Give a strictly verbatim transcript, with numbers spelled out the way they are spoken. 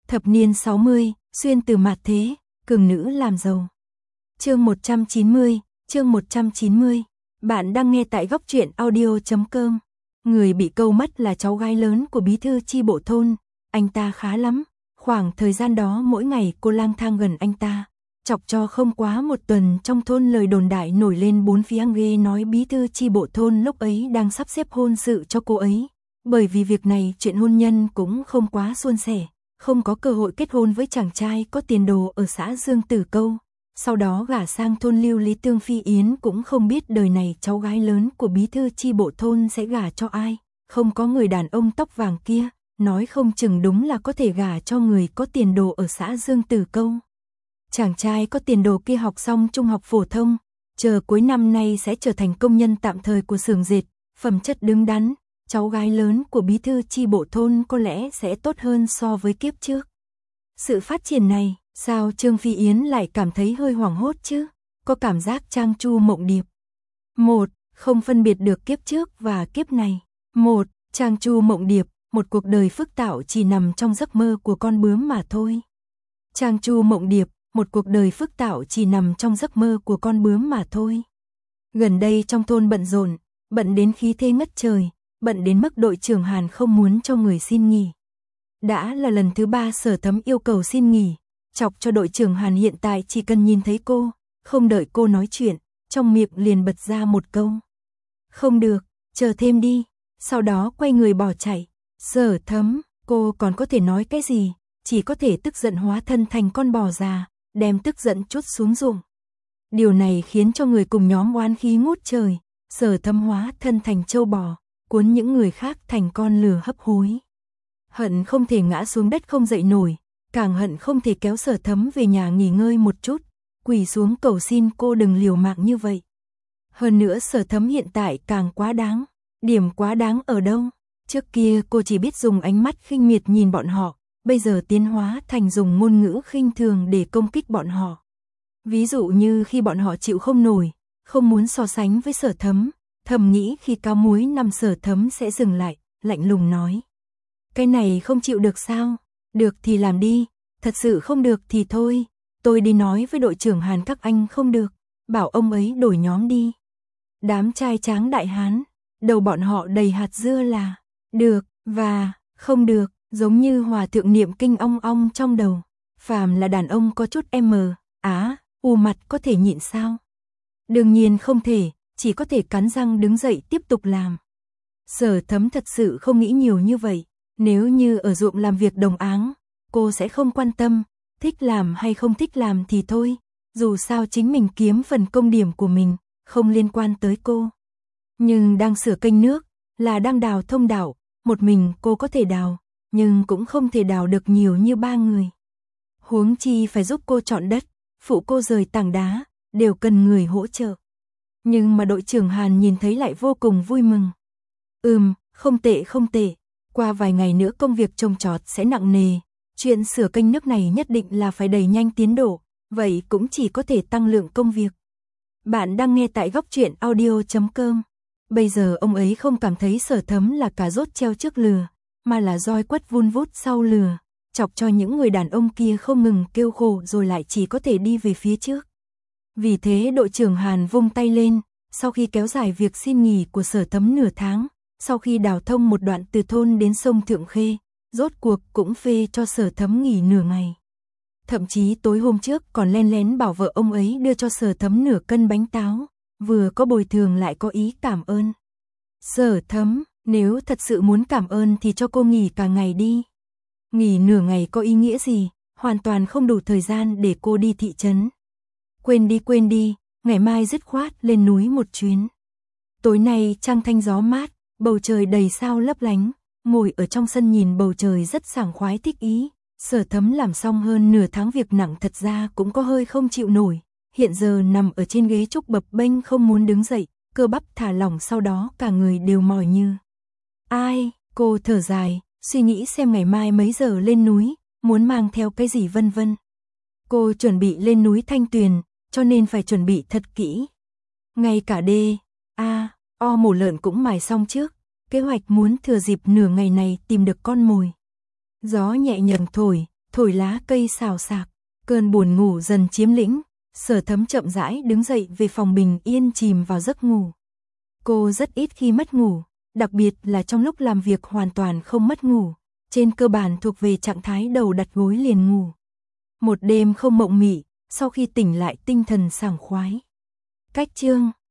Thập niên sáu mươi, xuyên từ mạt thế, cường nữ làm giàu. Chương một trăm chín mươi, chương một trăm chín mươi. Bạn đang nghe tại góc truyện audio chấm com. Người bị câu mất là cháu gái lớn của bí thư chi bộ thôn, anh ta khá lắm. Khoảng thời gian đó mỗi ngày cô lang thang gần anh ta, chọc cho không quá một tuần trong thôn lời đồn đại nổi lên bốn phía ghê nói bí thư chi bộ thôn lúc ấy đang sắp xếp hôn sự cho cô ấy. Bởi vì việc này chuyện hôn nhân cũng không quá suôn sẻ, không có cơ hội kết hôn với chàng trai có tiền đồ ở xã Dương Tử Câu. Sau đó gả sang thôn Lưu Lý Tương Phi Yến cũng không biết đời này cháu gái lớn của bí thư chi bộ thôn sẽ gả cho ai. Không có người đàn ông tóc vàng kia, nói không chừng đúng là có thể gả cho người có tiền đồ ở xã Dương Tử Câu. Chàng trai có tiền đồ kia học xong trung học phổ thông, chờ cuối năm nay sẽ trở thành công nhân tạm thời của xưởng dệt, phẩm chất đứng đắn. Cháu gái lớn của bí thư chi bộ thôn có lẽ sẽ tốt hơn so với kiếp trước. Sự phát triển này, sao Trương Phi Yến lại cảm thấy hơi hoảng hốt chứ? Có cảm giác trang chu mộng điệp. Một, không phân biệt được kiếp trước và kiếp này. Một, trang chu mộng điệp, một cuộc đời phức tảo chỉ nằm trong giấc mơ của con bướm mà thôi. Trang chu mộng điệp, một cuộc đời phức tảo chỉ nằm trong giấc mơ của con bướm mà thôi. Gần đây trong thôn bận rộn, bận đến khí thế ngất trời. Bận đến mức đội trưởng Hàn không muốn cho người xin nghỉ. Đã là lần thứ ba Sở Thấm yêu cầu xin nghỉ, chọc cho đội trưởng Hàn hiện tại chỉ cần nhìn thấy cô, không đợi cô nói chuyện, trong miệng liền bật ra một câu. Không được, chờ thêm đi, sau đó quay người bỏ chạy. Sở Thấm, cô còn có thể nói cái gì, chỉ có thể tức giận hóa thân thành con bò già, đem tức giận trút xuống ruộng. Điều này khiến cho người cùng nhóm oán khí ngút trời, Sở Thấm hóa thân thành trâu bò, cuốn những người khác thành con lừa hấp hối. Hận không thể ngã xuống đất không dậy nổi, càng hận không thể kéo Sở Thấm về nhà nghỉ ngơi một chút, quỳ xuống cầu xin cô đừng liều mạng như vậy. Hơn nữa Sở Thấm hiện tại càng quá đáng. Điểm quá đáng ở đâu? Trước kia cô chỉ biết dùng ánh mắt khinh miệt nhìn bọn họ, bây giờ tiến hóa thành dùng ngôn ngữ khinh thường để công kích bọn họ. Ví dụ như khi bọn họ chịu không nổi, không muốn so sánh với Sở Thấm, thầm nghĩ khi cao muối nằm Sở Thấm sẽ dừng lại, lạnh lùng nói. Cái này không chịu được sao? Được thì làm đi, thật sự không được thì thôi, tôi đi nói với đội trưởng Hàn các anh không được, bảo ông ấy đổi nhóm đi. Đám trai tráng đại hán, đầu bọn họ đầy hạt dưa là được và không được, giống như hòa thượng niệm kinh ong ong trong đầu. Phàm là đàn ông có chút em á, u mặt có thể nhịn sao? Đương nhiên không thể. Chỉ có thể cắn răng đứng dậy tiếp tục làm. Sở Thấm thật sự không nghĩ nhiều như vậy. Nếu như ở ruộng làm việc đồng áng, cô sẽ không quan tâm, thích làm hay không thích làm thì thôi. Dù sao chính mình kiếm phần công điểm của mình, không liên quan tới cô. Nhưng đang sửa kênh nước, là đang đào thông đảo, một mình cô có thể đào, nhưng cũng không thể đào được nhiều như ba người. Huống chi phải giúp cô chọn đất, phụ cô rời tảng đá, đều cần người hỗ trợ. Nhưng mà đội trưởng Hàn nhìn thấy lại vô cùng vui mừng. Ừm, không tệ không tệ, qua vài ngày nữa công việc trồng trọt sẽ nặng nề, chuyện sửa kênh nước này nhất định là phải đẩy nhanh tiến độ, vậy cũng chỉ có thể tăng lượng công việc. Bạn đang nghe tại góc truyện audio chấm com. Bây giờ ông ấy không cảm thấy Sở Thấm là cà rốt treo trước lừa, mà là roi quất vun vút sau lừa, chọc cho những người đàn ông kia không ngừng kêu khổ rồi lại chỉ có thể đi về phía trước. Vì thế đội trưởng Hàn vung tay lên, sau khi kéo dài việc xin nghỉ của Sở Thấm nửa tháng, sau khi đào thông một đoạn từ thôn đến sông Thượng Khê, rốt cuộc cũng phê cho Sở Thấm nghỉ nửa ngày. Thậm chí tối hôm trước còn len lén bảo vợ ông ấy đưa cho Sở Thấm nửa cân bánh táo, vừa có bồi thường lại có ý cảm ơn. Sở Thấm, nếu thật sự muốn cảm ơn thì cho cô nghỉ cả ngày đi. Nghỉ nửa ngày có ý nghĩa gì, hoàn toàn không đủ thời gian để cô đi thị trấn. Quên đi quên đi, ngày mai dứt khoát lên núi một chuyến. Tối nay trăng thanh gió mát, bầu trời đầy sao lấp lánh, ngồi ở trong sân nhìn bầu trời rất sảng khoái thích ý. Sở Thấm làm xong hơn nửa tháng việc nặng thật ra cũng có hơi không chịu nổi, hiện giờ nằm ở trên ghế trúc bập bênh không muốn đứng dậy, cơ bắp thả lỏng sau đó cả người đều mỏi như. Ai, cô thở dài, suy nghĩ xem ngày mai mấy giờ lên núi, muốn mang theo cái gì vân vân. Cô chuẩn bị lên núi Thanh Tuyền, cho nên phải chuẩn bị thật kỹ. Ngay cả đê, a, o mổ lợn cũng mài xong trước, kế hoạch muốn thừa dịp nửa ngày này tìm được con mồi. Gió nhẹ nhàng thổi, thổi lá cây xào xạc, cơn buồn ngủ dần chiếm lĩnh, Sở Thấm chậm rãi đứng dậy về phòng bình yên chìm vào giấc ngủ. Cô rất ít khi mất ngủ, đặc biệt là trong lúc làm việc hoàn toàn không mất ngủ, trên cơ bản thuộc về trạng thái đầu đặt gối liền ngủ. Một đêm không mộng mị, sau khi tỉnh lại tinh thần sảng khoái. Cách chương